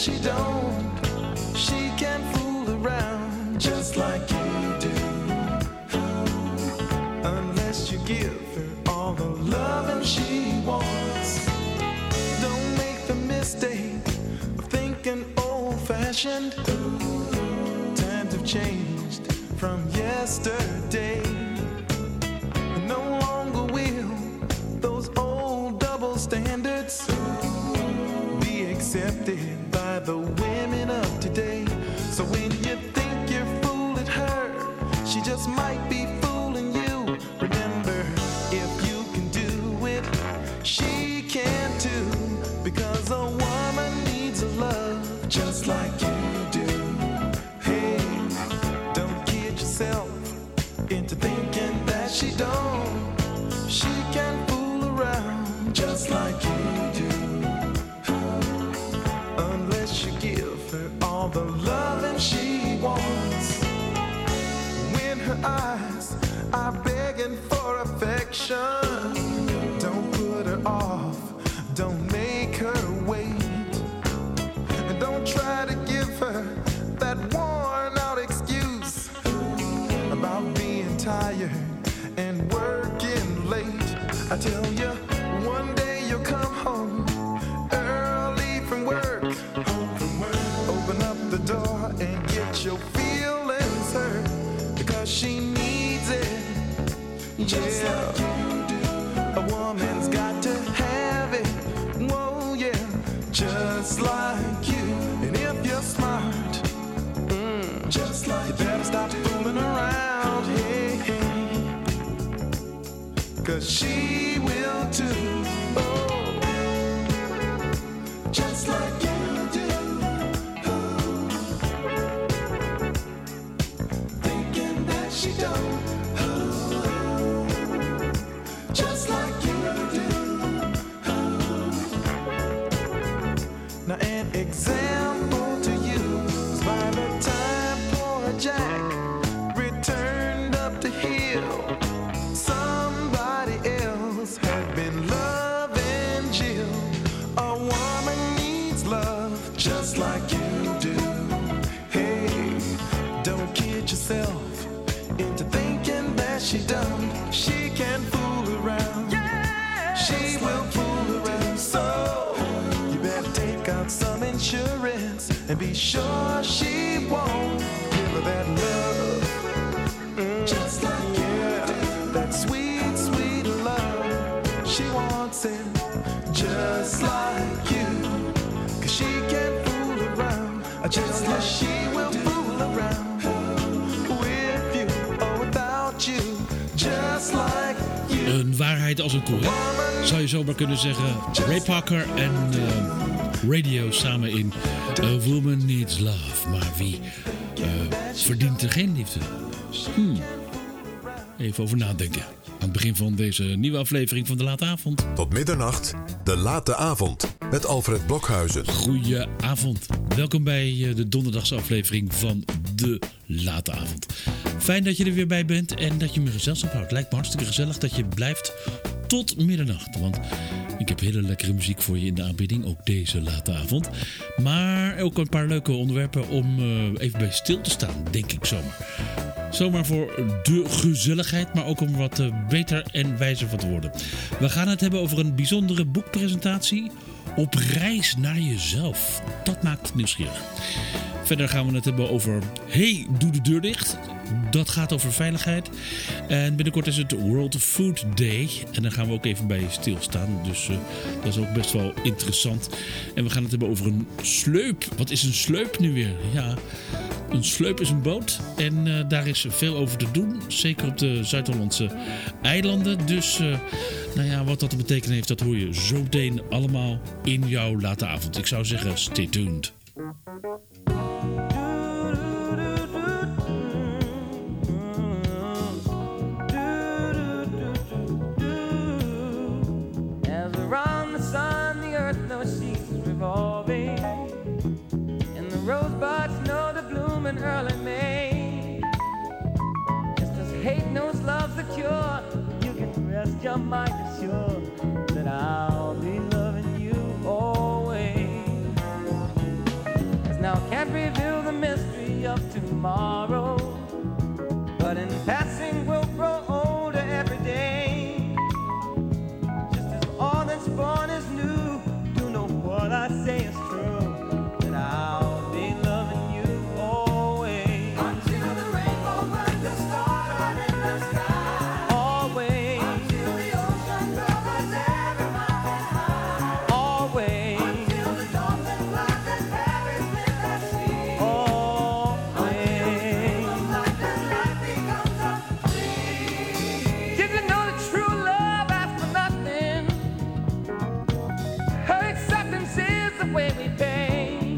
she don't. She can fool around just like you do. Unless you give her all the loving she wants. Don't make the mistake of thinking old-fashioned. Times have changed from yesterday. No longer will those old double standards be accepted by the women of today. So when you think you're fooling her, she just might be fooling you. Remember, if you can do it, she can too. Because a woman needs a love just like you do. Hey, don't kid yourself into thinking that she don't. She can fool around just like you do. Unless you give her all the loving she wants. When her eyes are begging for affection, don't put her off, don't make her wait. And don't try to give her that worn out excuse about being tired and working late. I tell you, one day you'll come home early from work. Open up the door and get your feelings hurt, because she needs it. Just like you do. A woman's got to have it. Whoa, yeah, just like you. And if you're smart, just like you better stop fooling around. Hey, hey. 'Cause she will too. Oh, just like you do. Oh, thinking that she don't. Oh, just like you do. Oh. Now an example to you is by the time poor Jack returned up the hill, somebody else had been loving Jill. A woman needs love just like you do. Hey, don't kid yourself into thinking that she don't. She can fool around. Yeah, she will fool around. So you better take out some insurance and be sure she won't give her that love. Just like you do. That sweet, sweet love. She wants it just like you. 'Cause she can fool around. I just like she will fool around with you or without you. Just like you. Een waarheid als een koe, hè? Zou je zomaar kunnen zeggen. Ray Parker en Radio samen in A Woman Needs Love. Maar wie verdient er geen liefde? Even over nadenken. Aan het begin van deze nieuwe aflevering van De Late Avond. Tot middernacht, De Late Avond. Met Alfred Blokhuizen. Goedenavond. Welkom bij de donderdagse aflevering van De Late Avond. Fijn dat je er weer bij bent en dat je me gezelschap houdt. Lijkt me hartstikke gezellig dat je blijft tot middernacht. Want ik heb hele lekkere muziek voor je in de aanbieding. Ook deze late avond. Maar ook een paar leuke onderwerpen om even bij stil te staan, denk ik zomaar. Zomaar voor de gezelligheid, maar ook om wat beter en wijzer van te worden. We gaan het hebben over een bijzondere boekpresentatie. Op reis naar jezelf. Dat maakt nieuwsgierig. Verder gaan we het hebben over Hey, doe de deur dicht. Dat gaat over veiligheid. En binnenkort is het World Food Day. En daar gaan we ook even bij stilstaan. Dus dat is ook best wel interessant. En we gaan het hebben over een sleup. Wat is een sleup nu weer? Ja, een sleup is een boot. En daar is veel over te doen. Zeker op de Zuid-Hollandse eilanden. Dus nou ja, wat dat te betekenen heeft, dat hoor je zo meteen allemaal in jouw late avond. Ik zou zeggen, stay tuned. Early May. Just as hate knows love's the cure, you can rest your mind assured that I'll be loving you always. now can't reveal the mystery of tomorrow, but in passing we'll grow older every day. Just as all that's born is new, do know what I say is true, that I'll be loving you always. Until the rainbow burns the stars in the sky. Always. Until the ocean covers every mountain high. Always. Until the dolphin flies and carries with the sea. Always. Life and life becomes a dream. Did you know that true love asks for nothing? Her acceptance is the way we pay.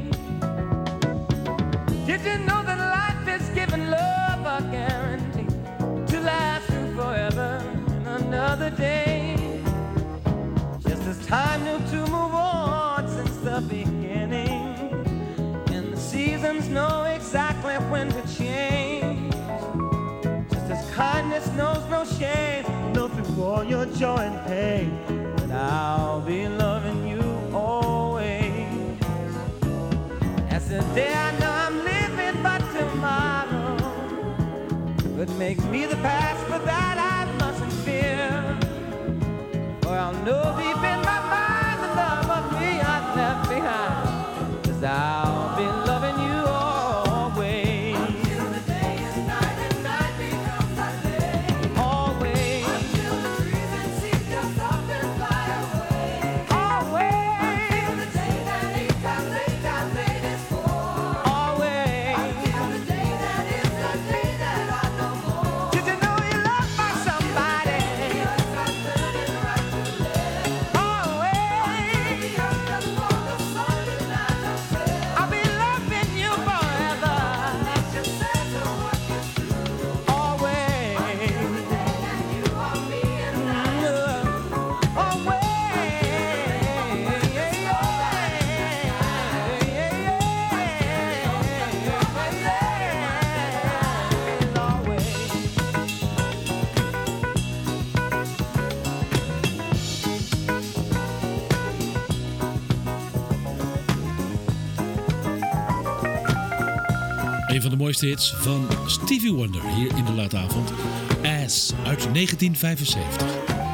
Did you know that life is giving love a guarantee to last through forever and another day? Just as time knew to move on since the beginning, and the seasons know exactly when to change. Just as kindness knows no shame, know through all your joy and pain, that I'll be loving you always. As the day I know I'm living, but tomorrow could make me the past, but that I mustn't fear. For I'll know deep in my mind the love of me I've left behind, 'cause I'll be loving you always. Until the day is night and night becomes a day. Always. Until the trees and seas just up and fly away. Always. Until the day that ain't got late is for. Always. Until the day that is the day that I know more. Did you know you're loved by somebody? Feels like turning right to left. Always. The earth does fall, the sun does not set. I'll be loving you forever. Nature says the work is true. Always. Until the day that you are me and I are you. Always. Een van de mooiste hits van Stevie Wonder hier in de late avond. As uit 1975.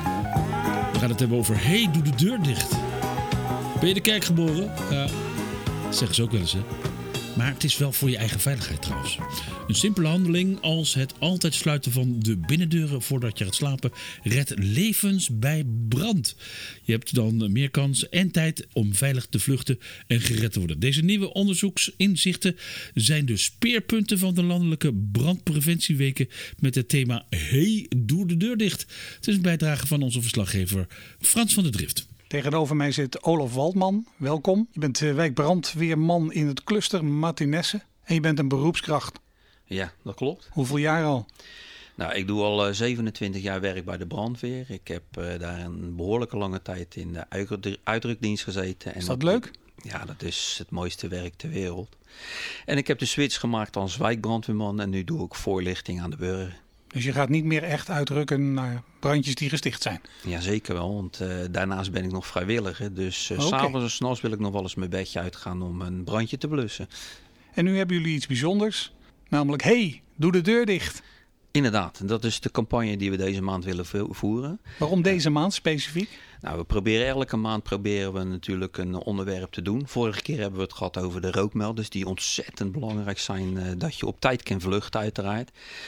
We gaan het hebben over Hey, doe de deur dicht. Ben je de kerk geboren? Ja, dat zeggen ze ook wel eens, hè. Maar het is wel voor je eigen veiligheid trouwens. Een simpele handeling als het altijd sluiten van de binnendeuren voordat je gaat slapen redt levens bij brand. Je hebt dan meer kans en tijd om veilig te vluchten en gered te worden. Deze nieuwe onderzoeksinzichten zijn de speerpunten van de landelijke brandpreventieweken met het thema Hey, doe de deur dicht. Het is een bijdrage van onze verslaggever Frans van der Drift. Tegenover mij zit Olaf Waldman. Welkom. Je bent wijkbrandweerman in het cluster Martinesse en je bent een beroepskracht. Ja, dat klopt. Hoeveel jaar al? Nou, ik doe al 27 jaar werk bij de brandweer. Ik heb daar een behoorlijke lange tijd in de uitrukdienst gezeten. Is dat leuk? Ja, dat is het mooiste werk ter wereld. En ik heb de switch gemaakt als wijkbrandweerman en nu doe ik voorlichting aan de burger. Dus je gaat niet meer echt uitrukken naar brandjes die gesticht zijn? Ja, zeker wel, want daarnaast ben ik nog vrijwilliger. Dus s'avonds en 's nachts wil ik nog wel eens mijn bedje uitgaan om een brandje te blussen. En nu hebben jullie iets bijzonders, namelijk Hey, doe de deur dicht. Inderdaad, dat is de campagne die we deze maand willen voeren. Waarom deze maand specifiek? Nou, we proberen elke maand natuurlijk een onderwerp te doen. Vorige keer hebben we het gehad over de rookmelders die ontzettend belangrijk zijn dat je op tijd kan vluchten uiteraard.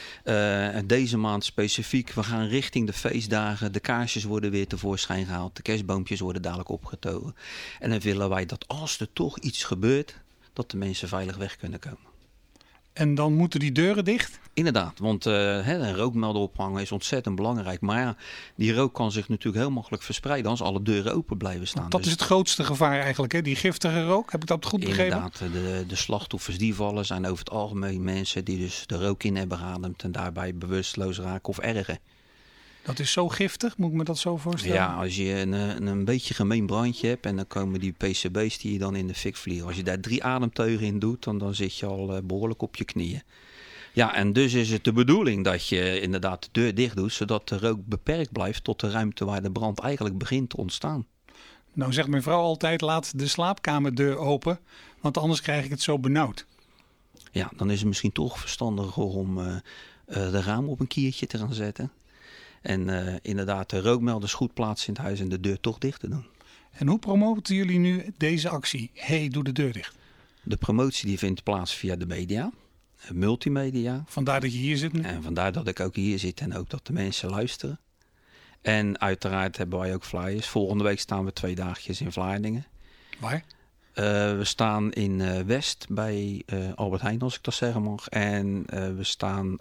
En deze maand specifiek, we gaan richting de feestdagen. De kaarsjes worden weer tevoorschijn gehaald. De kerstboompjes worden dadelijk opgetogen. En dan willen wij dat als er toch iets gebeurt, dat de mensen veilig weg kunnen komen. En dan moeten die deuren dicht? Inderdaad, want een rookmelder ophangen is ontzettend belangrijk. Maar ja, die rook kan zich natuurlijk heel makkelijk verspreiden als alle deuren open blijven staan. Dat is het grootste gevaar eigenlijk, hè? Die giftige rook. Heb ik dat goed begrepen? Inderdaad, de slachtoffers die vallen zijn over het algemeen mensen die dus de rook in hebben geademd en daarbij bewusteloos raken of erger. Dat is zo giftig, moet ik me dat zo voorstellen? Ja, als je een beetje gemeen brandje hebt en dan komen die PCB's die je dan in de fik vliegen. Als je daar 3 ademteugen in doet, dan zit je al behoorlijk op je knieën. Ja, en dus is het de bedoeling dat je inderdaad de deur dicht doet, zodat de rook beperkt blijft tot de ruimte waar de brand eigenlijk begint te ontstaan. Nou zegt mijn vrouw altijd, laat de slaapkamerdeur open, want anders krijg ik het zo benauwd. Ja, dan is het misschien toch verstandiger om de raam op een kiertje te gaan zetten. En inderdaad de rookmelders goed plaatsen in het huis en de deur toch dicht te doen. En hoe promoten jullie nu deze actie? Hey, doe de deur dicht. De promotie die vindt plaats via de media, multimedia. Vandaar dat je hier zit nu. En vandaar dat ik ook hier zit en ook dat de mensen luisteren. En uiteraard hebben wij ook flyers. Volgende week staan we 2 dagjes in Vlaardingen. Waar? We staan in West bij Albert Heijn, als ik dat zeggen mag. En we staan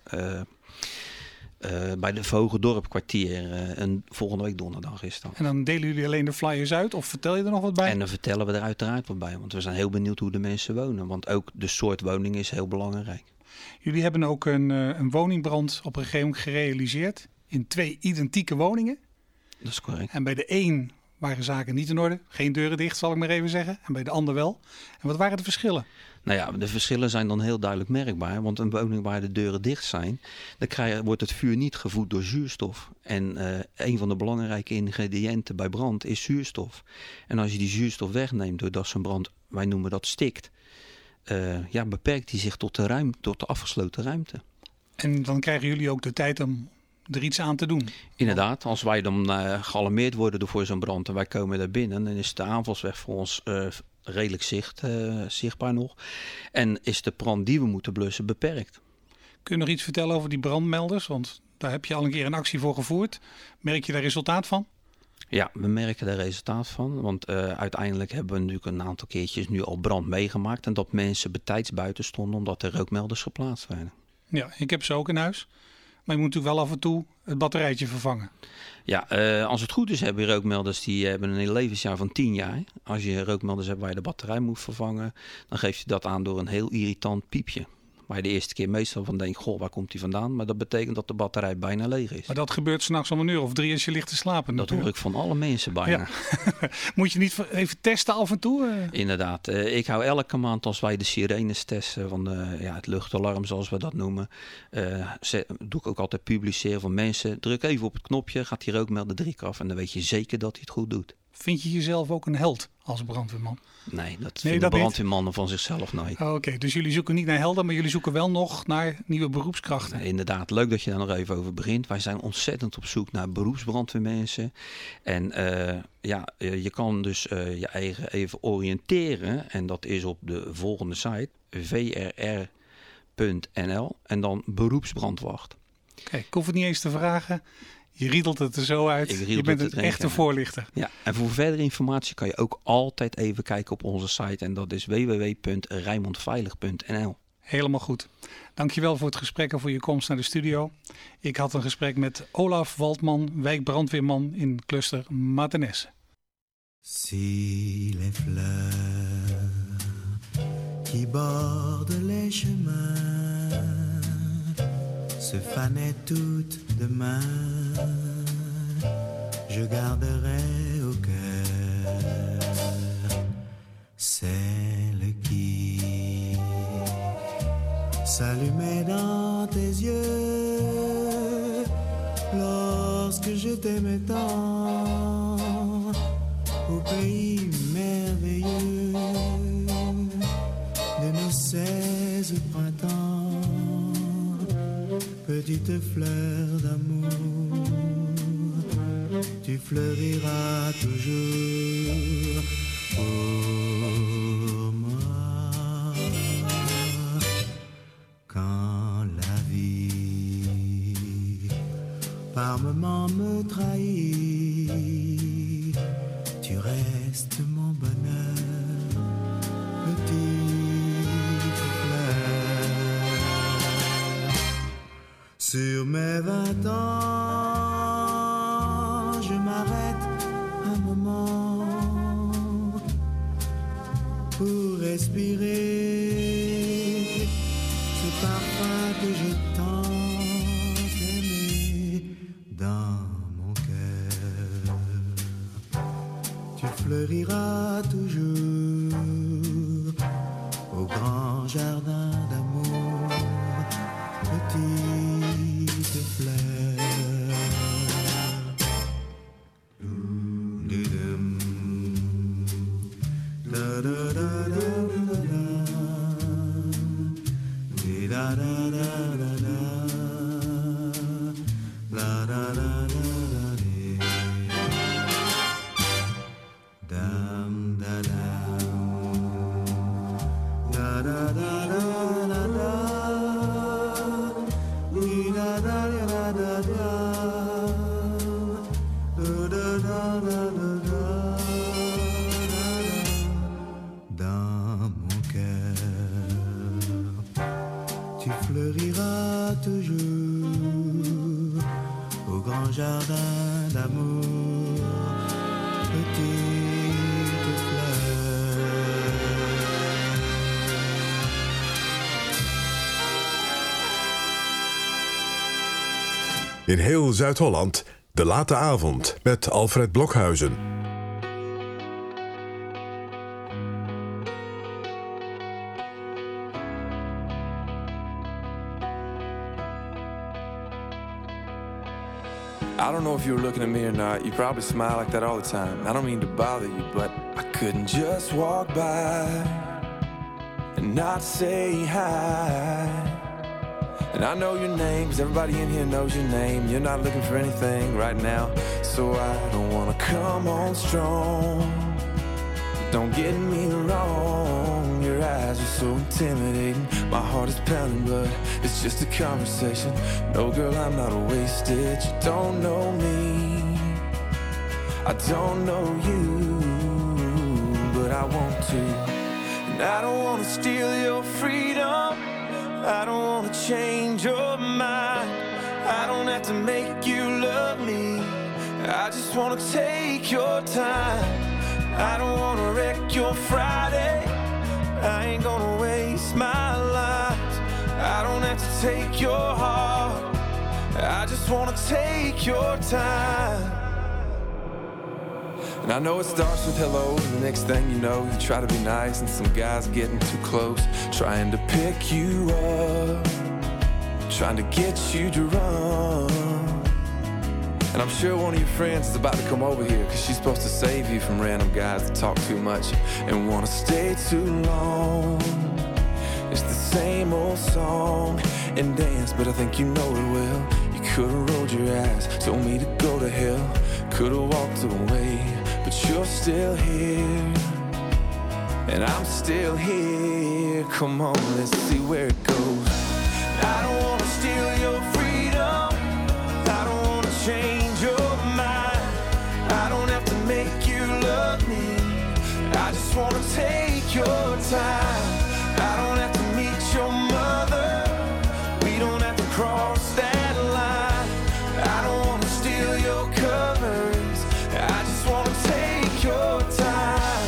bij de Vogeldorp kwartier. En volgende week donderdag is dat. En dan delen jullie alleen de flyers uit of vertel je er nog wat bij? En dan vertellen we er uiteraard wat bij. Want we zijn heel benieuwd hoe de mensen wonen. Want ook de soort woning is heel belangrijk. Jullie hebben ook een woningbrand op een gegeven moment gerealiseerd. In 2 identieke woningen. Dat is correct. En bij de een waren zaken niet in orde. Geen deuren dicht, zal ik maar even zeggen. En bij de ander wel. En wat waren de verschillen? Nou ja, de verschillen zijn dan heel duidelijk merkbaar. Want een woning waar de deuren dicht zijn, dan wordt het vuur niet gevoed door zuurstof. En een van de belangrijke ingrediënten bij brand is zuurstof. En als je die zuurstof wegneemt doordat zo'n brand, wij noemen dat stikt, beperkt die zich tot de afgesloten ruimte. En dan krijgen jullie ook de tijd om er iets aan te doen. Inderdaad, als wij dan gealarmeerd worden door voor zo'n brand en wij komen daar binnen, dan is de aanvalsweg voor ons redelijk zichtbaar nog. En is de brand die we moeten blussen beperkt. Kun je nog iets vertellen over die brandmelders? Want daar heb je al een keer een actie voor gevoerd. Merk je daar resultaat van? Ja, we merken daar resultaat van. Want uiteindelijk hebben we natuurlijk een aantal keertjes nu al brand meegemaakt. En dat mensen betijds buiten stonden omdat er rookmelders geplaatst werden. Ja, ik heb ze ook in huis. Maar je moet natuurlijk wel af en toe het batterijtje vervangen. Ja, als het goed is hebben je rookmelders die hebben een levensjaar van 10 jaar. Als je rookmelders hebt waar je de batterij moet vervangen, dan geeft je dat aan door een heel irritant piepje. Waar je de eerste keer meestal van denkt, goh, waar komt die vandaan? Maar dat betekent dat de batterij bijna leeg is. Maar dat gebeurt 's nachts om 1 uur of 3 als je ligt te slapen. Dat hoor ik van alle mensen bijna. Ja. Moet je niet even testen af en toe? Inderdaad. Ik hou elke maand als wij de sirenes testen van het luchtalarm zoals we dat noemen. Doe ik ook altijd publiceren van mensen. Druk even op het knopje, gaat die rookmelder 3 keer af. En dan weet je zeker dat hij het goed doet. Vind je jezelf ook een held als brandweerman? Nee, dat vinden brandweermannen van zichzelf nooit. Oké, dus jullie zoeken niet naar helden, maar jullie zoeken wel nog naar nieuwe beroepskrachten. Inderdaad, leuk dat je daar nog even over begint. Wij zijn ontzettend op zoek naar beroepsbrandweermensen. En je kan dus je eigen even oriënteren. En dat is op de volgende site, vrr.nl. En dan beroepsbrandwacht. Kijk, ik hoef het niet eens te vragen. Je riedelt het er zo uit. Je bent een echte voorlichter. Ja, en voor verdere informatie kan je ook altijd even kijken op onze site. En dat is www.rijnmondveilig.nl. Helemaal goed. Dankjewel voor het gesprek en voor je komst naar de studio. Ik had een gesprek met Olaf Waldman, wijkbrandweerman in cluster Mathenesse. Si les fleurs qui bordent les chemins se fanaient toutes demain, je garderai au cœur celle qui s'allumait dans tes yeux lorsque je t'aimais tant au pays merveilleux de nos 16 printemps. Petite fleur d'amour, tu fleuriras toujours pour moi. Quand la vie par moments me trahit, tu restes mon bonheur, petite fleur. Sur mes 20 ans, je m'arrête un moment pour respirer ce parfum que j'ai tant aimé dans mon cœur. Tu fleuriras toujours au grand jardin d'amour, petite fleur. Dudum, tu fleuriras toujours au grand jardin d'amour, petite fleur. In heel Zuid-Holland, de late avond met Alfred Blokhuizen. I don't know if you were looking at me or not. You probably smile like that all the time. I don't mean to bother you, but I couldn't just walk by and not say hi. And I know your name, 'cause everybody in here knows your name. You're not looking for anything right now, so I don't wanna come on strong. Don't get me wrong, your eyes are so intimidating. My heart is pounding, but it's just a conversation. No, girl, I'm not wasted. You don't know me, I don't know you, but I want to. And I don't want to steal your freedom, I don't want to change your mind. I don't have to make you love me, I just want to take your time. I don't wanna wreck your Friday, I ain't gonna waste my life. I don't have to take your heart, I just wanna take your time. And I know it starts with hello, and the next thing you know, you try to be nice, and some guy's getting too close, trying to pick you up, trying to get you to run. And I'm sure one of your friends is about to come over here, 'cause she's supposed to save you from random guys that talk too much and wanna stay too long. It's the same old song and dance, but I think you know it well. You could've rolled your eyes, told me to go to hell, could've walked away, but you're still here, and I'm still here. Come on, let's see where it goes. I don't wanna steal your freedom, I don't wanna change your mind, I don't have to make you love me, I just wanna take your time. I don't have to meet your mother, we don't have to cross that line. I don't wanna steal your covers, I just wanna take your time.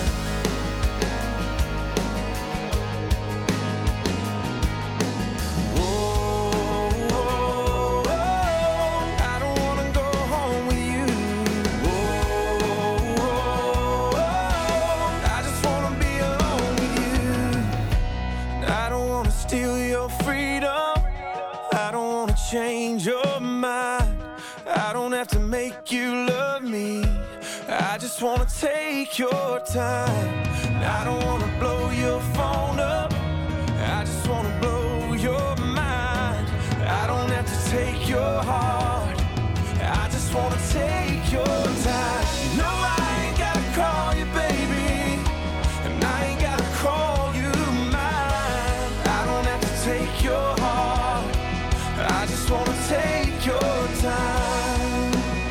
Change your mind, I don't have to make you love me, I just wanna take your time. I don't wanna blow your phone up, I just wanna blow your mind. I don't have to take your heart, I just wanna take your time. No, I ain't gotta call you baby, and I ain't gotta call you mine. I don't have to take your heart, I just wanna take your time.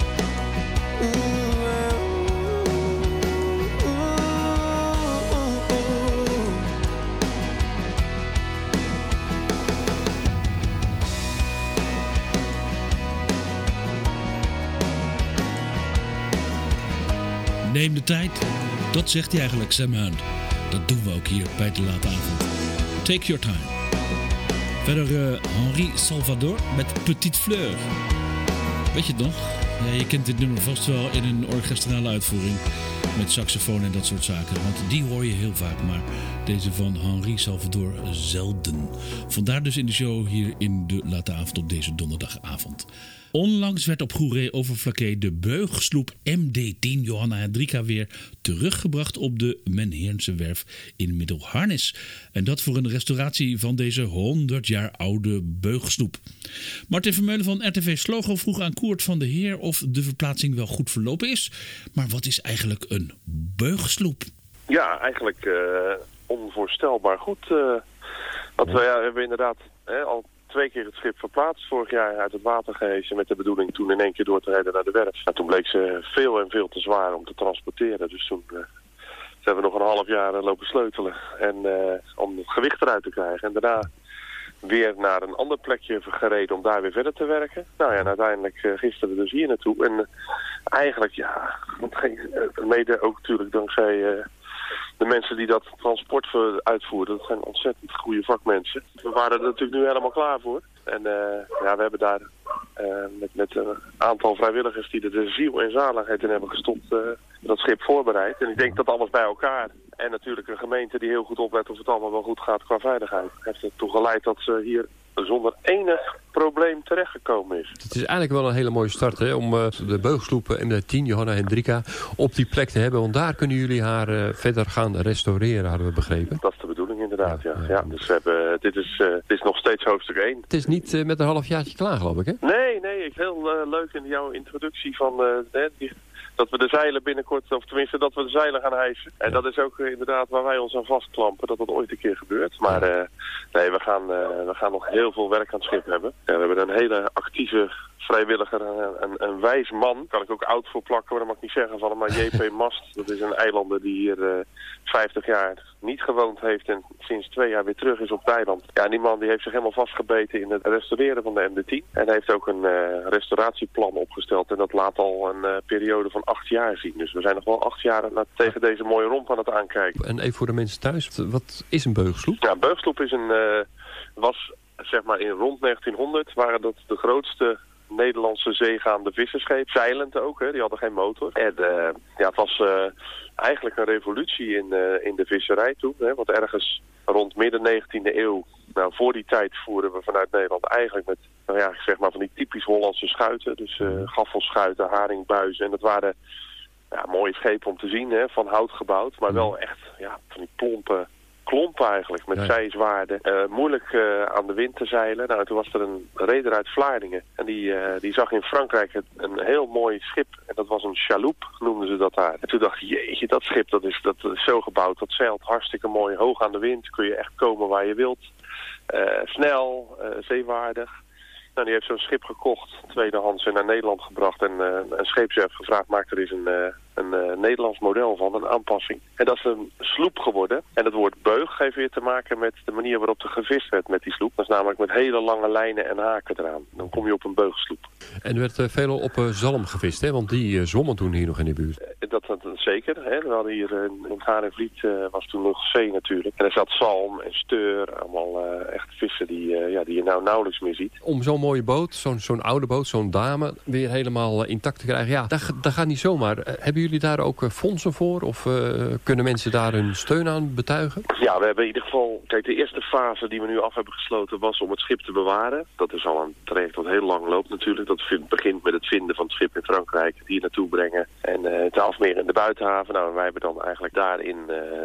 Neem de tijd. Dat zegt hij eigenlijk, Sam Hunt. Dat doen we ook hier bij de late avond. Take your time. Verder Henri Salvador met Petite Fleur. Weet je het nog? Ja, je kent dit nummer vast wel in een orkestrale uitvoering. Met saxofoon en dat soort zaken. Want die hoor je heel vaak. Maar deze van Henri Salvador zelden. Vandaar dus in de show hier in de late avond op deze donderdagavond. Onlangs werd op Goeree Overflakkee de beugsloep MD10 Johanna Hendrika weer teruggebracht op de Menheernse werf in Middelharnis. En dat voor een restauratie van deze 100 jaar oude beugsloep. Martin Vermeulen van RTV Slogo vroeg aan Koert van der Heer of de verplaatsing wel goed verlopen is. Maar wat is eigenlijk een beugsloep? Ja, eigenlijk onvoorstelbaar goed. Want we hebben inderdaad al 2 keer het schip verplaatst. Vorig jaar uit het water gehesen met de bedoeling toen in 1 keer door te rijden naar de werf. En toen bleek ze veel en veel te zwaar om te transporteren. Dus toen hebben we nog een half jaar lopen sleutelen. En om het gewicht eruit te krijgen. En daarna weer naar een ander plekje gereden om daar weer verder te werken. Nou ja, en uiteindelijk gisteren dus hier naartoe. En eigenlijk, ja, mede ook natuurlijk dankzij de mensen die dat transport uitvoeren. Dat zijn ontzettend goede vakmensen. We waren er natuurlijk nu helemaal klaar voor. En ja, we hebben daar met een aantal vrijwilligers die er de ziel en zaligheid in hebben gestopt, dat schip voorbereid. En ik denk dat alles bij elkaar, en natuurlijk een gemeente die heel goed oplet of het allemaal wel goed gaat qua veiligheid, heeft ertoe geleid dat ze hier zonder enig probleem terechtgekomen is. Het is eigenlijk wel een hele mooie start, hè, om de beugelsloep MD10, Johanna Hendrika, op die plek te hebben. Want daar kunnen jullie haar verder gaan restaureren, hadden we begrepen. Dat is de bedoeling inderdaad, ja. Dus we hebben, dit is nog steeds hoofdstuk 1. Het is niet met een halfjaartje klaar, geloof ik, hè? Nee, heel leuk in jouw introductie van dat we de zeilen binnenkort, of tenminste dat we de zeilen gaan hijsen. En dat is ook inderdaad waar wij ons aan vastklampen, dat ooit een keer gebeurt. Maar nee, we gaan nog heel veel werk aan het schip hebben. Ja, we hebben een hele actieve vrijwilliger, een wijs man. Kan ik ook oud voor plakken, maar dat mag ik niet zeggen van hem. Maar JP Mast, dat is een eilander die hier 50 jaar niet gewoond heeft en sinds 2 jaar weer terug is op het eiland. Ja, die man die heeft zich helemaal vastgebeten in het restaureren van de MD10. En heeft ook een restauratieplan opgesteld. En dat laat al een periode van 8 jaar zien. Dus we zijn nog wel 8 jaar tegen deze mooie romp aan het aankijken. En even voor de mensen thuis, wat is een beugelsloep? Ja, een beugelsloep is was zeg maar in rond 1900 waren dat de grootste Nederlandse zeegaande visserschepen. Zeilend ook, hè, die hadden geen motor. En ja, het was eigenlijk een revolutie in de visserij toen. Hè, want ergens rond midden 19e eeuw, nou voor die tijd voeren we vanuit Nederland eigenlijk met, nou ja, zeg maar van die typisch Hollandse schuiten. Dus gaffelschuiten, haringbuizen. En dat waren mooie schepen om te zien, hè, van hout gebouwd. Maar wel echt van die plompe klompen eigenlijk, met zijzwaarden. Moeilijk aan de wind te zeilen. Nou, toen was er een reder uit Vlaardingen. En die zag in Frankrijk een heel mooi schip. En dat was een chaloupe, noemden ze dat daar. En toen dacht ik, jeetje, dat schip dat is zo gebouwd. Dat zeilt hartstikke mooi, hoog aan de wind. Kun je echt komen waar je wilt. Snel, zeewaardig. Nou, die heeft zo'n schip gekocht, tweedehands, en naar Nederland gebracht. En een scheepswerf gevraagd, maak er eens een Nederlands model van, een aanpassing. En dat is een sloep geworden. En het woord beug heeft weer te maken met de manier waarop er gevist werd met die sloep. Dat is namelijk met hele lange lijnen en haken eraan. Dan kom je op een beugsloep. En er werd veelal op zalm gevist, hè? Want die zwommen toen hier nog in de buurt. Dat zeker. Hè? We hadden hier in Haringvliet was toen nog zee natuurlijk. En er zat zalm en steur, allemaal echt vissen die je nou nauwelijks meer ziet. Om zo'n mooie boot, zo'n oude boot, zo'n dame, weer helemaal intact te krijgen. Ja, dat gaat niet zomaar. Hebben jullie daar ook fondsen voor? Of kunnen mensen daar hun steun aan betuigen? Ja, we hebben in ieder geval... Kijk, de eerste fase die we nu af hebben gesloten was om het schip te bewaren. Dat is al een traject wat heel lang loopt natuurlijk. Dat begint met het vinden van het schip in Frankrijk, het hier naartoe brengen en het afmeren in de buitenhaven. Nou, wij hebben dan eigenlijk daarin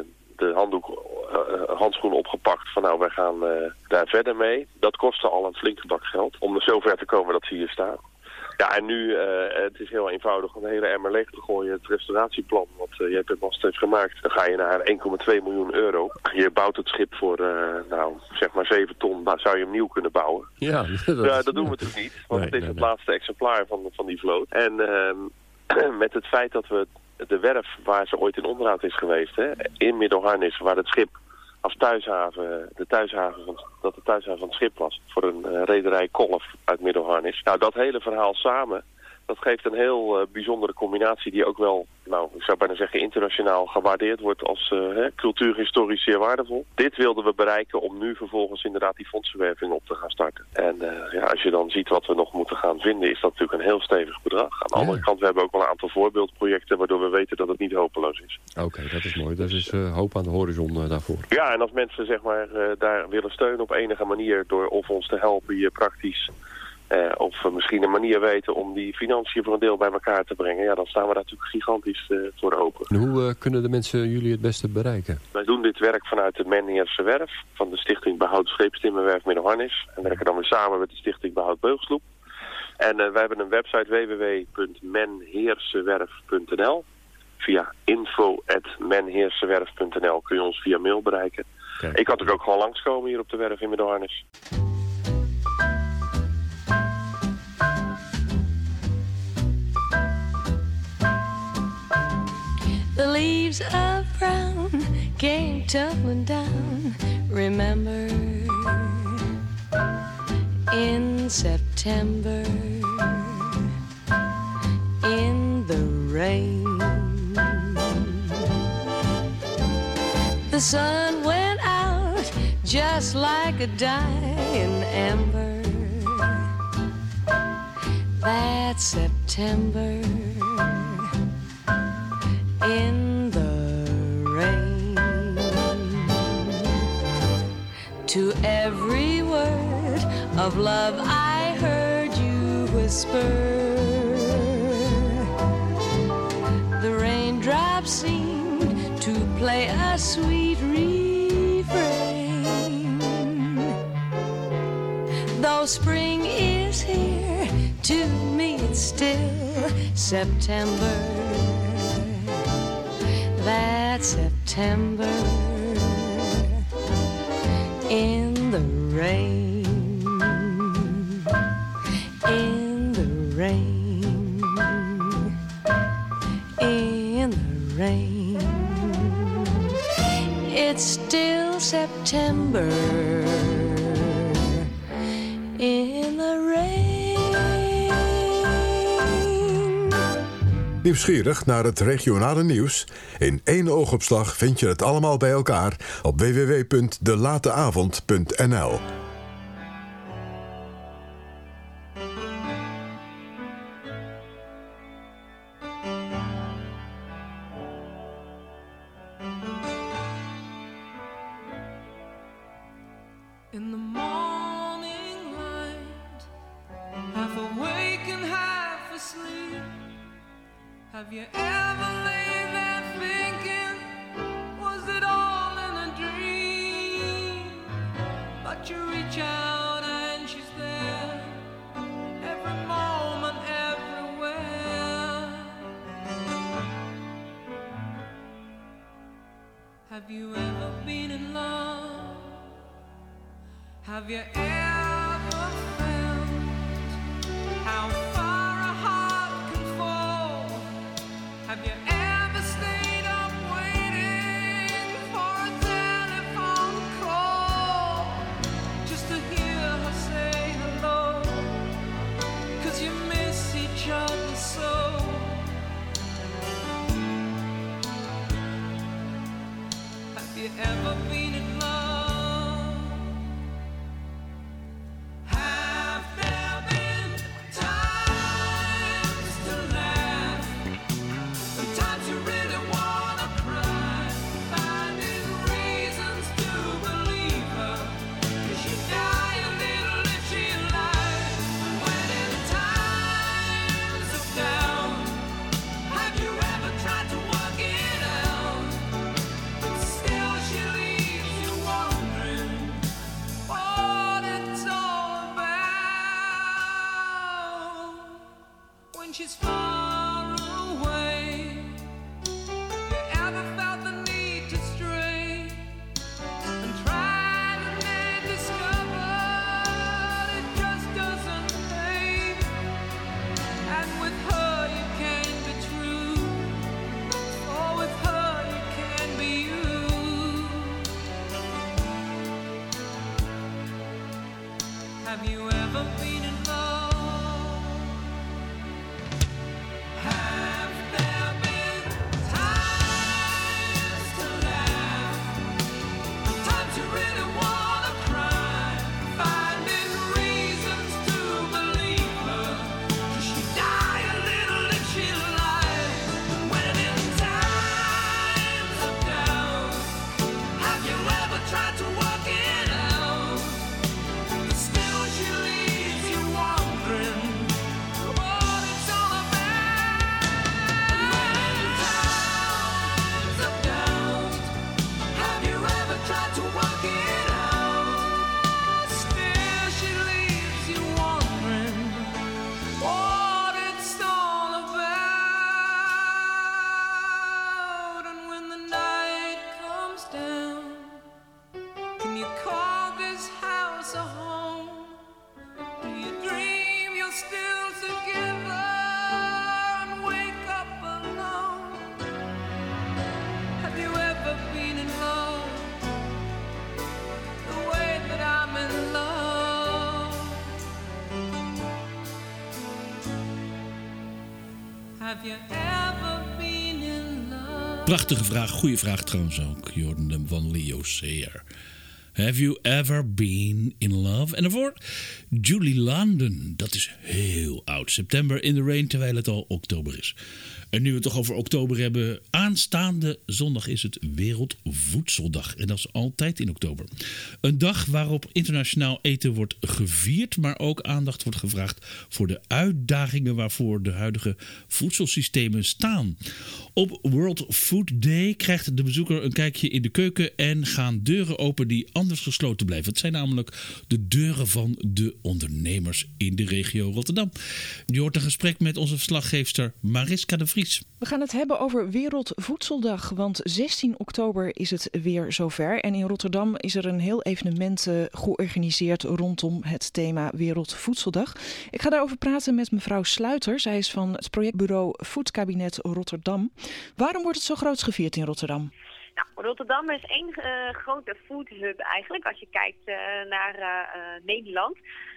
de handschoen opgepakt van nou, wij gaan daar verder mee. Dat kostte al een flinke bak geld om er zover te komen dat ze hier staan. Ja, en nu, het is heel eenvoudig om een hele emmer leeg te gooien. Het restauratieplan wat JP Mast heeft gemaakt, dan ga je naar 1,2 miljoen euro. Je bouwt het schip voor, zeg maar 7 ton, daar zou je hem nieuw kunnen bouwen. Ja, dat doen we natuurlijk niet, want het is het laatste exemplaar van die vloot. En met het feit dat we de werf waar ze ooit in onderhoud is geweest, hè, in Middelharnis, waar het schip als thuishaven, de thuishaven van het schip was, voor een rederij Kolf uit Middelharnis. Nou, dat hele verhaal samen, dat geeft een heel bijzondere combinatie die ook wel, nou, ik zou bijna zeggen internationaal gewaardeerd wordt als cultuurhistorisch zeer waardevol. Dit wilden we bereiken om nu vervolgens inderdaad die fondsenwerving op te gaan starten. En als je dan ziet wat we nog moeten gaan vinden, is dat natuurlijk een heel stevig bedrag. Aan de andere kant, we hebben ook wel een aantal voorbeeldprojecten waardoor we weten dat het niet hopeloos is. Oké, dat is mooi. Dat is hoop aan de horizon daarvoor. Ja, en als mensen zeg maar daar willen steunen op enige manier door of ons te helpen hier praktisch, of we misschien een manier weten om die financiën voor een deel bij elkaar te brengen, ja, dan staan we daar natuurlijk gigantisch voor open. En hoe kunnen de mensen jullie het beste bereiken? Wij doen dit werk vanuit de Menheerse Werf van de Stichting Behoud Scheepstimmerwerf Middelharnis. En werken dan weer samen met de Stichting Behoud Beugelsloep. En wij hebben een website www.menheersewerf.nl. Via info@menheersewerf.nl kun je ons via mail bereiken. Kijk. Ik kan natuurlijk ook gewoon langskomen hier op de werf in Middelharnis. The leaves of brown came tumbling down. Remember in September, in the rain. The sun went out just like a dying ember. That September in the rain. To every word of love I heard you whisper, the raindrops seemed to play a sweet refrain. Though spring is here, to me it's still September. That September in the rain, in the rain, in the rain. It's still September in the rain. Nieuwsgierig naar het regionale nieuws? In één oogopslag vind je het allemaal bij elkaar op www.delateavond.nl. In the morning light, half awake and half asleep. Have you ever laid there thinking, was it all in a dream? But you reach out and she's there, every moment, everywhere. Have you ever been in love? Have you ever felt how far a heart can fall? Have you ever stayed up waiting for a telephone call just to hear her say hello? 'Cause you miss each other so. Have you ever been in love? She's far away. You ever felt the need to stray and try to make discover it just doesn't pay? And with her you can be true, or with her you can be you. Have you ever been in love? Tried to work it out, but still she leaves you Prachtige vraag, goede vraag trouwens ook. Je hoorde hem van Leo Sayer. Have you ever been in love? En daarvoor Julie London. Dat is heel oud. September in the Rain, terwijl het al oktober is. En nu we het toch over oktober hebben. Aanstaande zondag is het Wereldvoedseldag. En dat is altijd in oktober. Een dag waarop internationaal eten wordt gevierd. Maar ook aandacht wordt gevraagd voor de uitdagingen waarvoor de huidige voedselsystemen staan. Op World Food Day krijgt de bezoeker een kijkje in de keuken. En gaan deuren open die anders gesloten blijven. Het zijn namelijk de deuren van de ondernemers in de regio Rotterdam. Je hoort een gesprek met onze verslaggeefster Mariska de Vries. We gaan het hebben over Wereldvoedseldag, want 16 oktober is het weer zover. En in Rotterdam is er een heel evenement georganiseerd rondom het thema Wereldvoedseldag. Ik ga daarover praten met mevrouw Sluiter. Zij is van het projectbureau Foodkabinet Rotterdam. Waarom wordt het zo groots gevierd in Rotterdam? Nou, Rotterdam is één grote food hub eigenlijk, als je kijkt naar Nederland.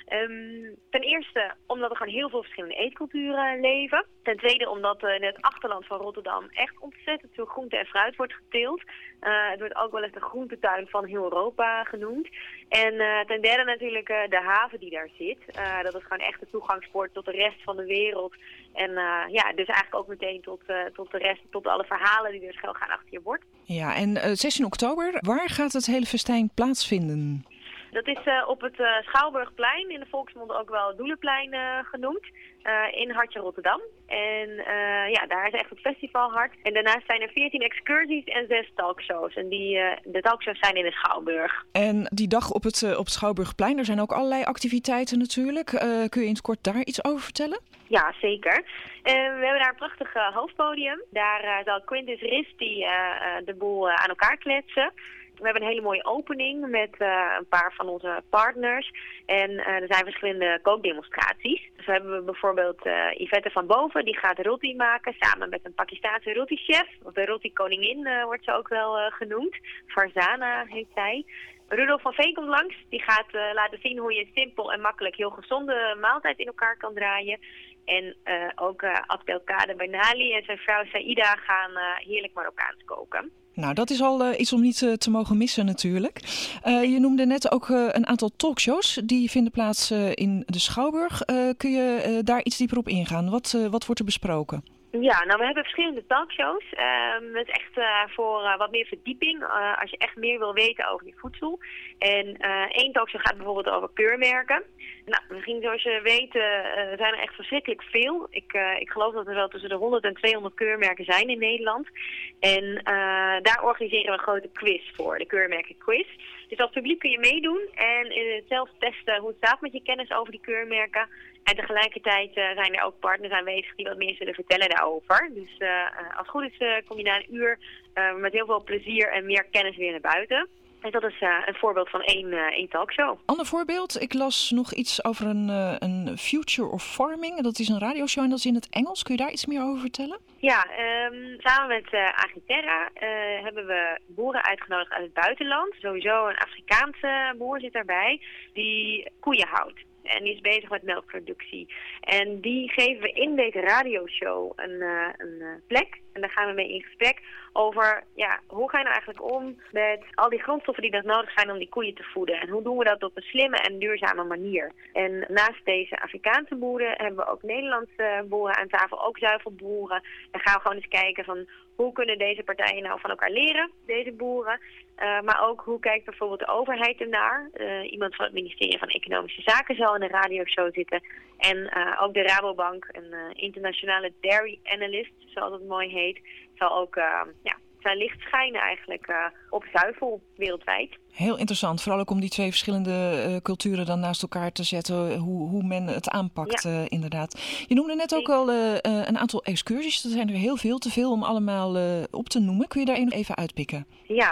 Ten eerste omdat er gewoon heel veel verschillende eetculturen leven. Ten tweede omdat in het achterland van Rotterdam echt ontzettend veel groente en fruit wordt geteeld. Het wordt ook wel eens de groentetuin van heel Europa genoemd. En ten derde natuurlijk de haven die daar zit. Dat is gewoon echt de toegangspoort tot de rest van de wereld. En dus eigenlijk ook meteen tot de rest, tot alle verhalen die er schuil gaan achter je bord. Ja, en 16 oktober, waar gaat het hele festijn plaatsvinden? Dat is op het Schouwburgplein, in de volksmond ook wel Doelenplein genoemd, in Hartje Rotterdam. En daar is echt het festivalhart. En daarnaast zijn er 14 excursies en 6 talkshows. En de talkshows zijn in de Schouwburg. En die dag op het Schouwburgplein, er zijn ook allerlei activiteiten natuurlijk. Kun je in het kort daar iets over vertellen? Ja, zeker. We hebben daar een prachtig hoofdpodium. Daar zal Quintus Risti de boel aan elkaar kletsen. We hebben een hele mooie opening met een paar van onze partners. En er zijn verschillende kookdemonstraties. Dus we hebben bijvoorbeeld Yvette van Boven, die gaat roti maken samen met een Pakistaanse roti-chef. Of de roti-koningin wordt ze ook wel genoemd. Farzana heet zij. Rudolf van Veen komt langs. Die gaat laten zien hoe je simpel en makkelijk heel gezonde maaltijd in elkaar kan draaien. En ook Abdelkader Benali en zijn vrouw Saïda gaan heerlijk Marokkaans koken. Nou, dat is al iets om niet te mogen missen natuurlijk. Je noemde net ook een aantal talkshows. Die vinden plaats in de Schouwburg. Kun je daar iets dieper op ingaan? Wat wordt er besproken? Ja, nou we hebben verschillende talkshows. Het is echt voor wat meer verdieping, als je echt meer wil weten over je voedsel. En één talkshow gaat bijvoorbeeld over keurmerken. Nou, misschien zoals je weet zijn er echt verschrikkelijk veel. Ik geloof dat er wel tussen de 100 en 200 keurmerken zijn in Nederland. En daar organiseren we een grote quiz voor, de keurmerkenquiz. Dus als publiek kun je meedoen en zelf testen hoe het staat met je kennis over die keurmerken. En tegelijkertijd zijn er ook partners aanwezig die wat meer zullen vertellen daarover. Dus als het goed is kom je na een uur met heel veel plezier en meer kennis weer naar buiten. En dat is een voorbeeld van één talkshow. Ander voorbeeld, ik las nog iets over een Future of Farming. Dat is een radioshow en dat is in het Engels. Kun je daar iets meer over vertellen? Ja, samen met Agiterra hebben we boeren uitgenodigd uit het buitenland. Sowieso een Afrikaanse boer zit daarbij die koeien houdt. En die is bezig met melkproductie. En die geven we in deze radioshow een plek. En daar gaan we mee in gesprek over, hoe ga je nou eigenlijk om met al die grondstoffen die nog nodig zijn om die koeien te voeden. En hoe doen we dat op een slimme en duurzame manier. En naast deze Afrikaanse boeren hebben we ook Nederlandse boeren aan tafel, ook zuivelboeren. En gaan we gewoon eens kijken van hoe kunnen deze partijen nou van elkaar leren, deze boeren. Maar ook hoe kijkt bijvoorbeeld de overheid ernaar. Iemand van het ministerie van Economische Zaken zal in de radioshow zitten. En ook de Rabobank, een internationale dairy analyst, zoals het mooi heet, zal ook zijn licht schijnen eigenlijk op zuivel wereldwijd. Heel interessant, vooral ook om die twee verschillende culturen dan naast elkaar te zetten, hoe men het aanpakt inderdaad. Je noemde net ook al een aantal excursies, er zijn er heel veel, te veel om allemaal op te noemen. Kun je daar even uitpikken? Ja,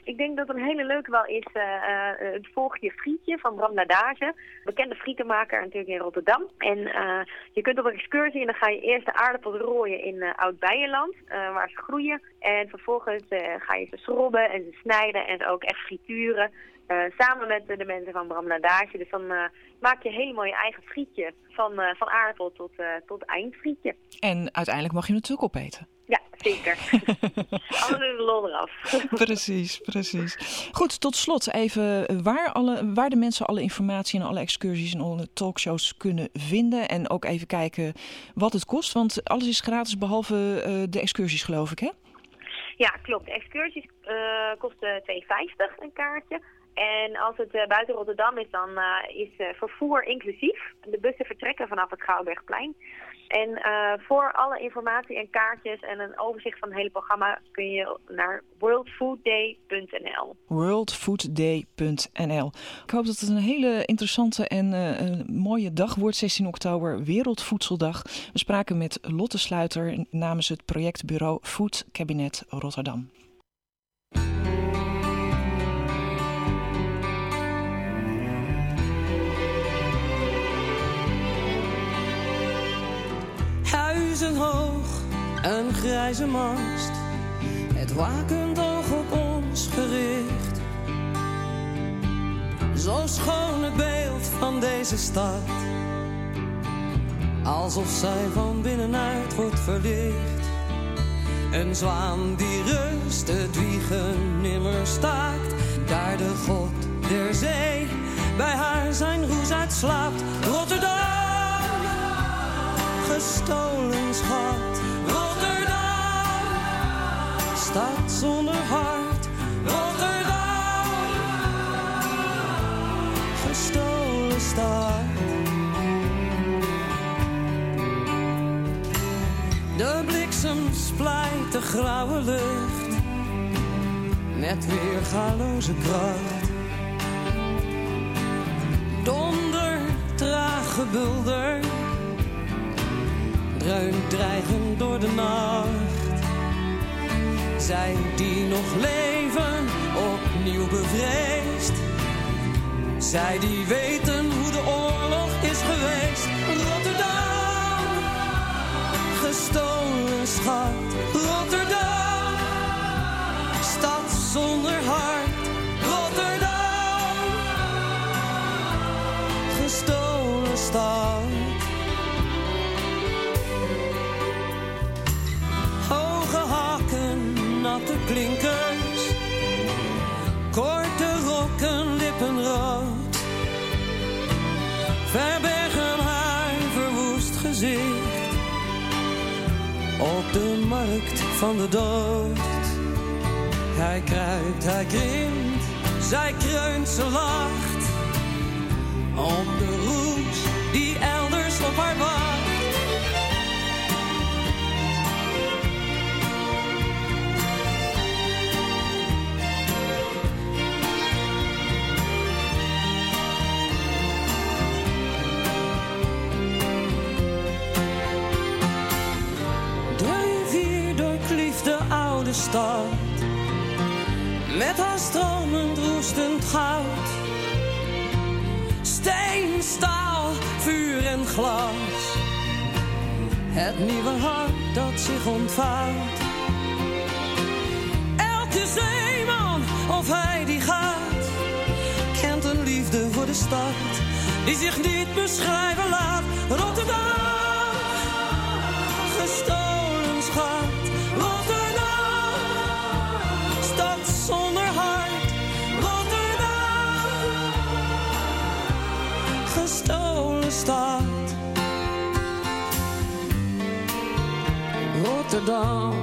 Ik denk dat een hele leuke wel is het Volg je frietje van Bram Nadage. Bekende frietenmaker natuurlijk in Rotterdam. En je kunt op een excursie en dan ga je eerst de aardappels rooien in Oud-Beijerland, waar ze groeien. En vervolgens ga je ze schrobben en ze snijden en ze ook echt frituren. Samen met de mensen van Bram Nadage. Dus dan maak je hele mooie eigen frietje van aardappel tot eindfrietje. En uiteindelijk mag je hem natuurlijk opeten. Ja, zeker. Anders is de lol eraf. Precies. Goed, tot slot even waar de mensen alle informatie en alle excursies en alle talkshows kunnen vinden. En ook even kijken wat het kost. Want alles is gratis behalve de excursies, geloof ik, hè? Ja, klopt. De excursies kosten €2,50 een kaartje. En als het buiten Rotterdam is, dan is vervoer inclusief. De bussen vertrekken vanaf het Schouwburgplein. En voor alle informatie en kaartjes en een overzicht van het hele programma kun je naar worldfoodday.nl. Worldfoodday.nl. Ik hoop dat het een hele interessante en mooie dag wordt, 16 oktober, Wereldvoedseldag. We spraken met Lotte Sluiter namens het projectbureau Food Cabinet Rotterdam. Huizen hoog, een grijze mast, het wakend oog op ons gericht. Zo schoon het beeld van deze stad, alsof zij van binnenuit wordt verlicht. Een zwaan die rust, het wiegen nimmer staakt, daar de god der zee bij haar zijn roes uitslaapt. Rotterdam, gestolen schat, Rotterdam, stad zonder hart, Rotterdam, gestolen stad. De bliksem splijt de grauwe lucht, met weergaloze kracht. Donder, traag gebulder, dreunt dreigend door de nacht. Zij die nog leven, opnieuw bevreesd. Zij die weten hoe de oorlog is geweest. Rotterdam, gestolen schat. Rotterdam, stad zonder hart. Rotterdam, gestolen stad. Natte klinkers, korte rokken, lippenrood, verbergen haar verwoest gezicht op de markt van de dood. Hij kruipt, hij krimpt, zij kreunt, ze lacht op de roes die elders op haar wacht. Stad, met haar stromend roestend goud, steen, staal, vuur en glas, het nieuwe hart dat zich ontvouwt. Elke zeeman, of hij die gaat, kent een liefde voor de stad, die zich niet beschrijven laat. Rotterdam, gestolen schat. Zonder hart, Rotterdam, gestolen stad. Rotterdam.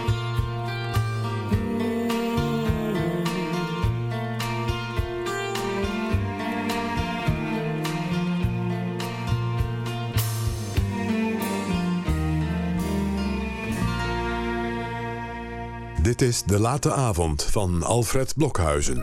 Dit is De Late Avond van Alfred Blokhuizen.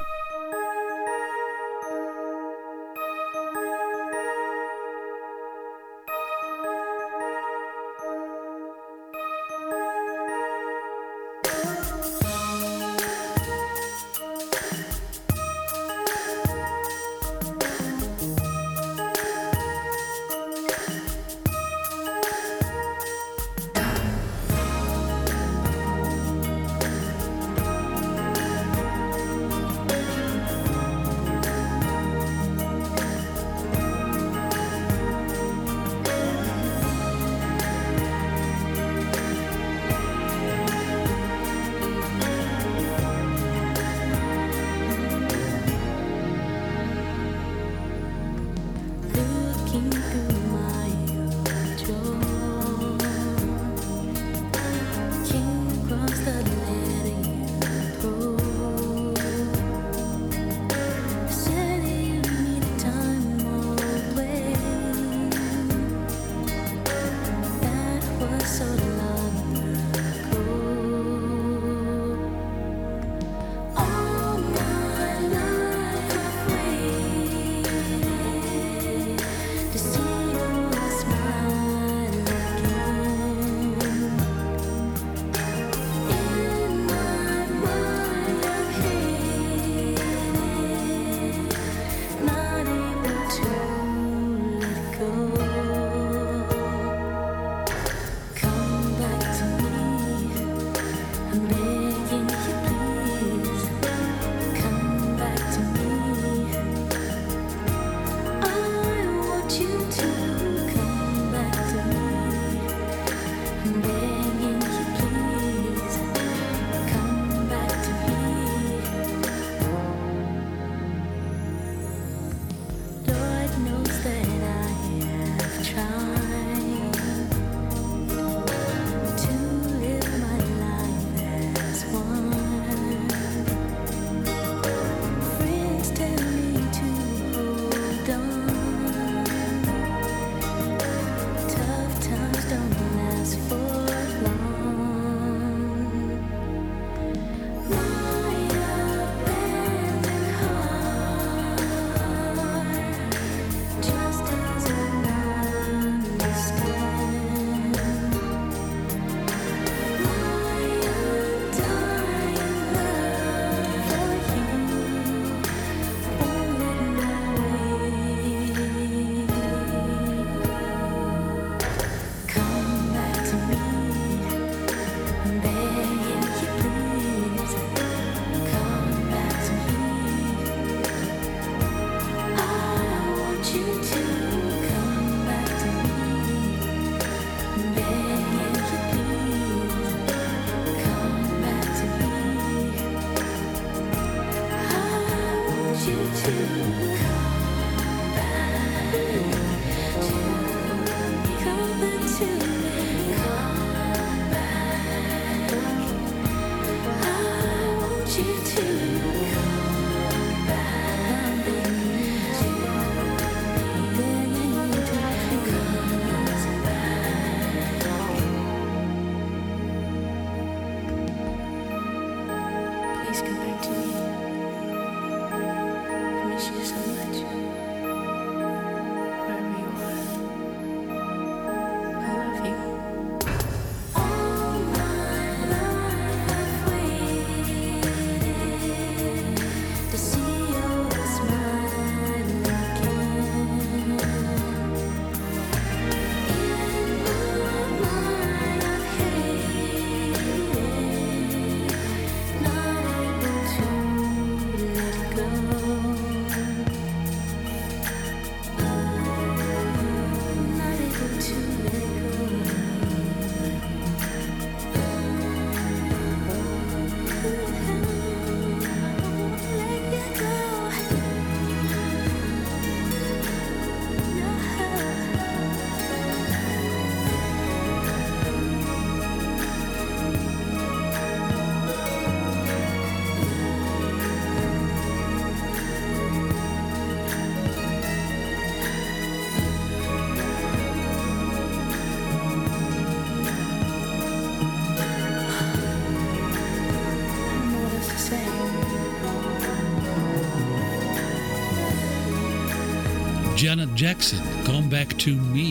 Janet Jackson, Come Back to Me.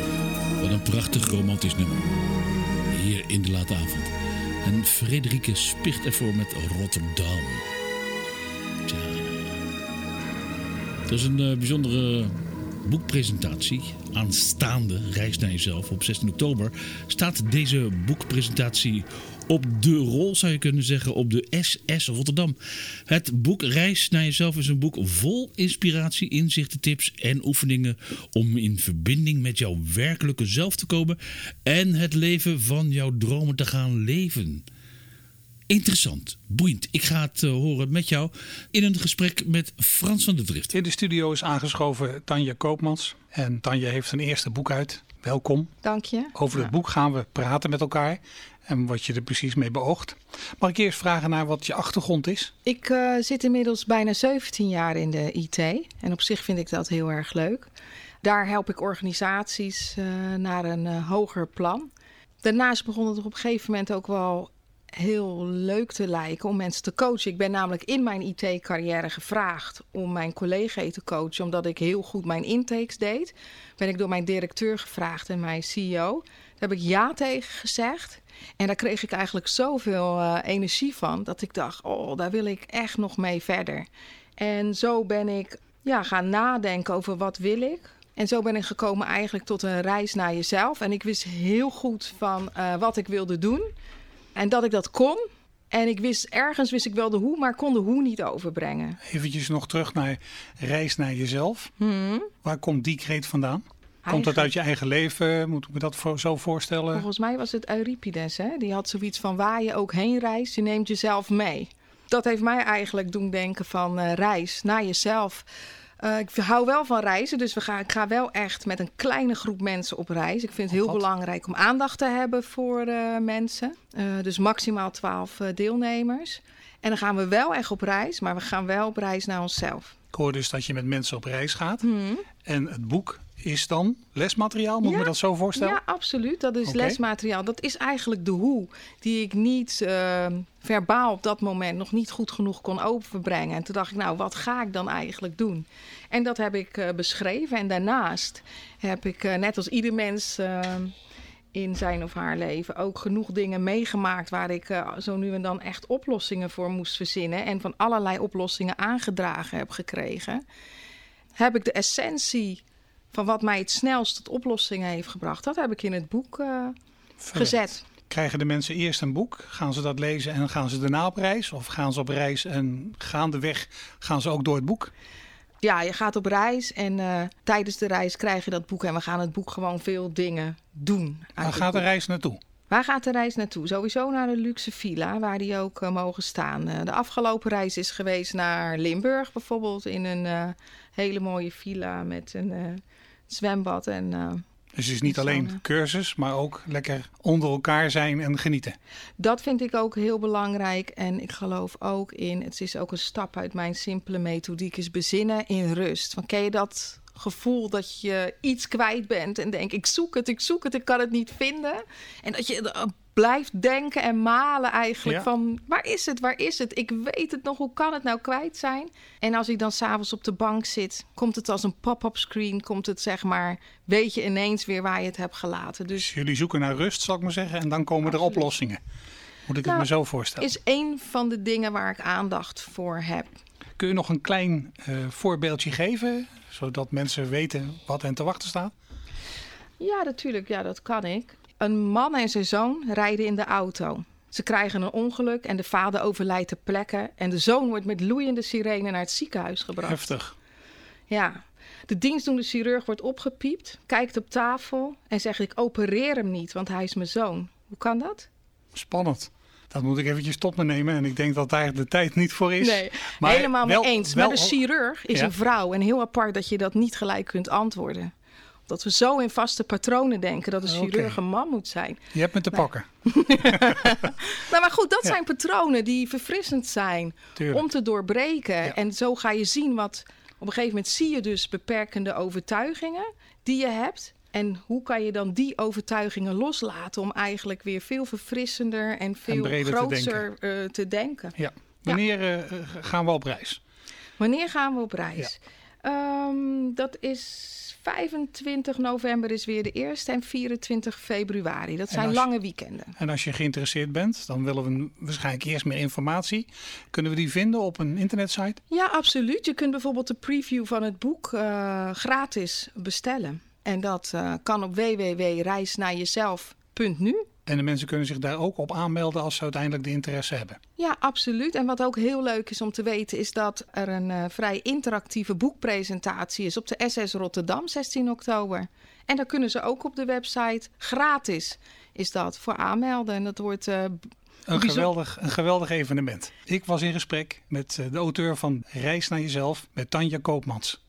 Wat een prachtig romantisch nummer. Hier in de late avond. En Frederike spicht ervoor met Rotterdam. Tja. Dat is een bijzondere boekpresentatie. Aanstaande Reis naar jezelf. Op 16 oktober staat deze boekpresentatie op de rol, zou je kunnen zeggen, op de SS Rotterdam. Het boek Reis naar jezelf is een boek vol inspiratie, inzichten, tips en oefeningen om in verbinding met jouw werkelijke zelf te komen en het leven van jouw dromen te gaan leven. Interessant, boeiend. Ik ga het horen met jou in een gesprek met Frans van der Drift. In de studio is aangeschoven Tanja Koopmans. En Tanja heeft een eerste boek uit. Welkom. Dank je. Over het boek gaan we praten met elkaar. En wat je er precies mee beoogt. Mag ik eerst vragen naar wat je achtergrond is? Ik zit inmiddels bijna 17 jaar in de IT. En op zich vind ik dat heel erg leuk. Daar help ik organisaties naar een hoger plan. Daarnaast begon het op een gegeven moment ook wel heel leuk te lijken om mensen te coachen. Ik ben namelijk in mijn IT-carrière gevraagd om mijn collega te coachen. Omdat ik heel goed mijn intakes deed. Ben ik door mijn directeur gevraagd en mijn CEO. Daar heb ik ja tegen gezegd. En daar kreeg ik eigenlijk zoveel energie van dat ik dacht, daar wil ik echt nog mee verder. En zo ben ik gaan nadenken over wat wil ik. En zo ben ik gekomen eigenlijk tot een reis naar jezelf. En ik wist heel goed van wat ik wilde doen. En dat ik dat kon. En ergens wist ik wel de hoe, maar kon de hoe niet overbrengen. Eventjes nog terug naar reis naar jezelf. Waar komt die kreet vandaan? Komt dat uit je eigen leven? Moet ik me dat zo voorstellen? Volgens mij was het Euripides. Hè? Die had zoiets van waar je ook heen reist, je neemt jezelf mee. Dat heeft mij eigenlijk doen denken van reis naar jezelf. Ik hou wel van reizen, dus ik ga wel echt met een kleine groep mensen op reis. Ik vind het heel belangrijk om aandacht te hebben voor mensen. Dus maximaal 12 deelnemers. En dan gaan we wel echt op reis, maar we gaan wel op reis naar onszelf. Ik hoor dus dat je met mensen op reis gaat. En het boek is dan lesmateriaal? Moet ik me dat zo voorstellen? Ja, absoluut. Dat is lesmateriaal. Dat is eigenlijk de hoe die ik niet verbaal op dat moment nog niet goed genoeg kon overbrengen. En toen dacht ik, wat ga ik dan eigenlijk doen? En dat heb ik beschreven. En daarnaast heb ik, net als ieder mens in zijn of haar leven, ook genoeg dingen meegemaakt waar ik zo nu en dan echt oplossingen voor moest verzinnen. En van allerlei oplossingen aangedragen heb gekregen. Heb ik de essentie van wat mij het snelst tot oplossingen heeft gebracht. Dat heb ik in het boek gezet. Krijgen de mensen eerst een boek? Gaan ze dat lezen en gaan ze daarna op reis? Of gaan ze op reis en gaandeweg gaan ze ook door het boek? Ja, je gaat op reis en tijdens de reis krijg je dat boek. En we gaan het boek gewoon veel dingen doen. Waar gaat de reis naartoe? Waar gaat de reis naartoe? Sowieso naar de luxe villa, waar die ook mogen staan. De afgelopen reis is geweest naar Limburg bijvoorbeeld. In een hele mooie villa met een zwembad. Dus het is niet alleen cursus, maar ook lekker onder elkaar zijn en genieten. Dat vind ik ook heel belangrijk. En ik geloof ook in, het is ook een stap uit mijn simpele methodiek, is bezinnen in rust. Van, ken je dat gevoel dat je iets kwijt bent en denkt, ik zoek het, ik kan het niet vinden. En dat je blijft denken en malen eigenlijk van, waar is het? Ik weet het nog, hoe kan het nou kwijt zijn? En als ik dan 's avonds op de bank zit, komt het als een pop-up screen, weet je ineens weer waar je het hebt gelaten. Dus jullie zoeken naar rust, zal ik maar zeggen, en dan komen er oplossingen. Moet ik het me zo voorstellen? Is één van de dingen waar ik aandacht voor heb. Kun je nog een klein voorbeeldje geven, zodat mensen weten wat hen te wachten staat? Ja, natuurlijk. Ja, dat kan ik. Een man en zijn zoon rijden in de auto. Ze krijgen een ongeluk en de vader overlijdt ter plekke. En de zoon wordt met loeiende sirene naar het ziekenhuis gebracht. Heftig. Ja. De dienstdoende chirurg wordt opgepiept, kijkt op tafel en zegt, ik opereer hem niet, want hij is mijn zoon. Hoe kan dat? Spannend. Dat moet ik eventjes tot me nemen. En ik denk dat daar de tijd niet voor is. Nee, maar helemaal mee eens. Maar de chirurg is een vrouw. En heel apart dat je dat niet gelijk kunt antwoorden. Dat we zo in vaste patronen denken dat een chirurg een man moet zijn. Je hebt me te pakken. Maar goed, dat zijn patronen die verfrissend zijn om te doorbreken. Ja. En zo ga je zien wat... Op een gegeven moment zie je dus beperkende overtuigingen die je hebt. En hoe kan je dan die overtuigingen loslaten om eigenlijk weer veel verfrissender en veel groter te denken. Ja. Wanneer gaan we op reis? Wanneer gaan we op reis? Ja. Dat is 25 november is weer de eerste en 24 februari. Dat zijn lange weekenden. En als je geïnteresseerd bent, dan willen we waarschijnlijk eerst meer informatie. Kunnen we die vinden op een internetsite? Ja, absoluut. Je kunt bijvoorbeeld de preview van het boek gratis bestellen. En dat kan op www.reisnaarjezelf.nu. En de mensen kunnen zich daar ook op aanmelden als ze uiteindelijk de interesse hebben. Ja, absoluut. En wat ook heel leuk is om te weten is dat er een vrij interactieve boekpresentatie is op de SS Rotterdam 16 oktober. En daar kunnen ze ook op de website gratis is dat voor aanmelden. En dat wordt Een geweldig evenement. Ik was in gesprek met de auteur van Reis naar Jezelf, met Tanja Koopmans.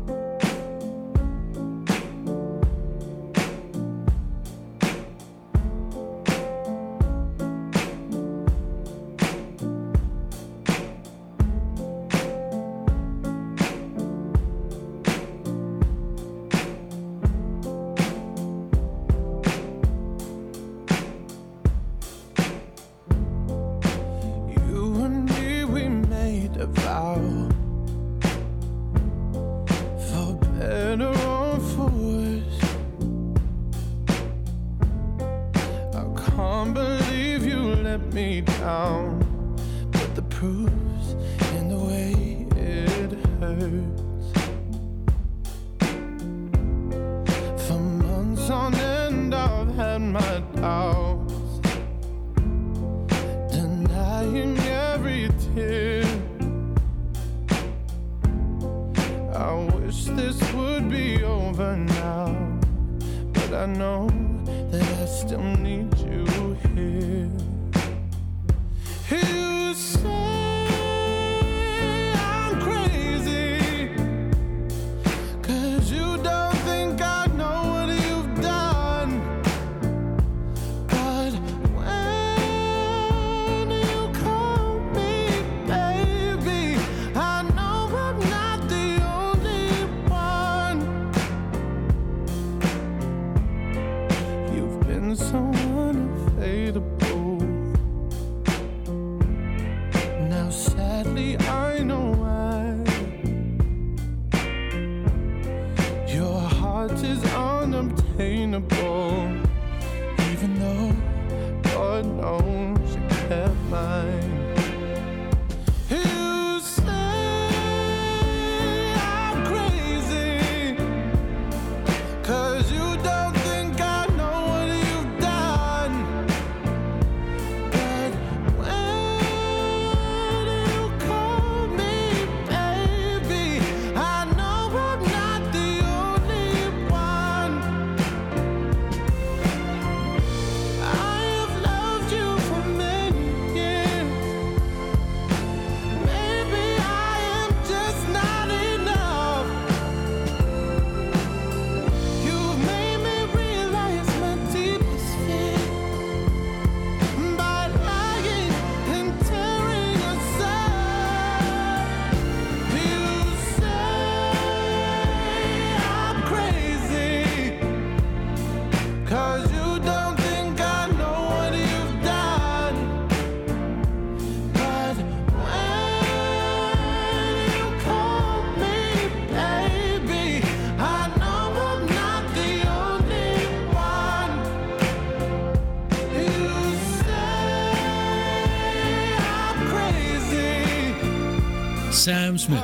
Sam Smith.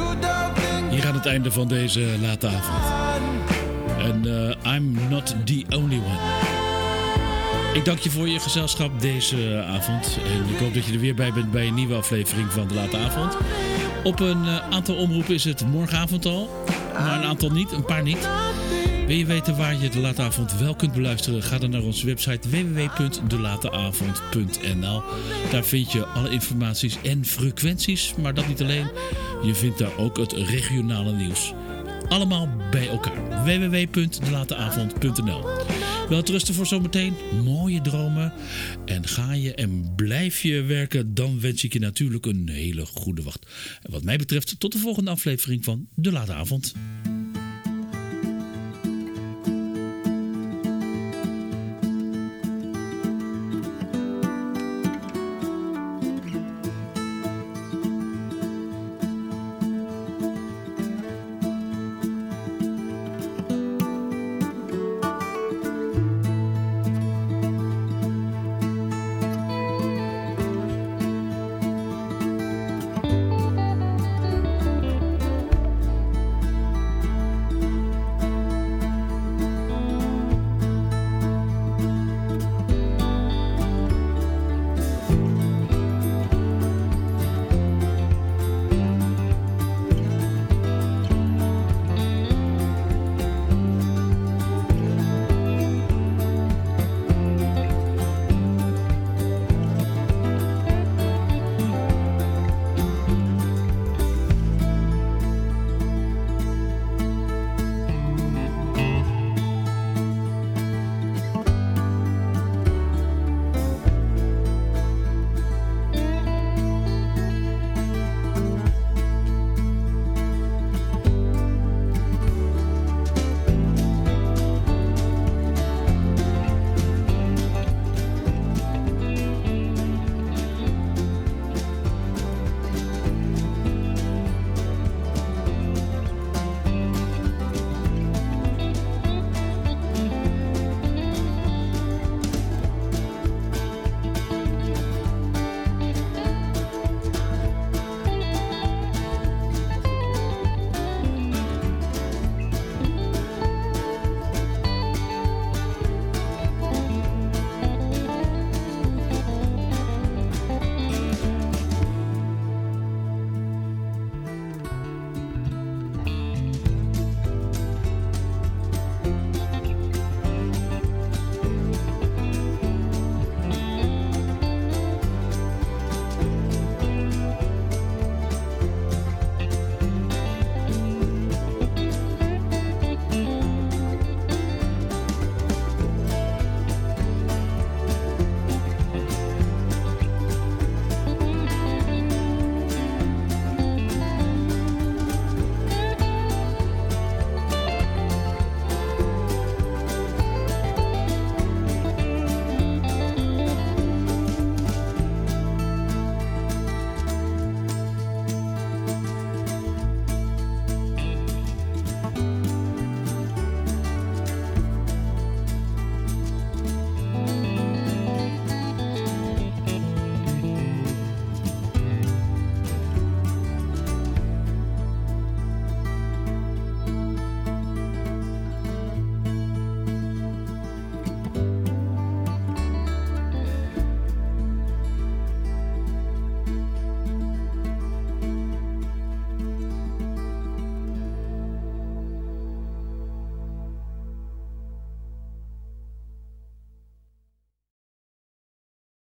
Hier aan het einde van deze late avond. En I'm not the only one. Ik dank je voor je gezelschap deze avond. En ik hoop dat je er weer bij bent bij een nieuwe aflevering van de late avond. Op een aantal omroepen is het morgenavond al. Maar een aantal niet, een paar niet. Wil je weten waar je de late avond wel kunt beluisteren? Ga dan naar onze website www.delateavond.nl. Daar vind je alle informaties en frequenties. Maar dat niet alleen. Je vindt daar ook het regionale nieuws. Allemaal bij elkaar. www.delateavond.nl. Welterusten voor zometeen. Mooie dromen. En ga je en blijf je werken, dan wens ik je natuurlijk een hele goede wacht. En wat mij betreft tot de volgende aflevering van De Late Avond.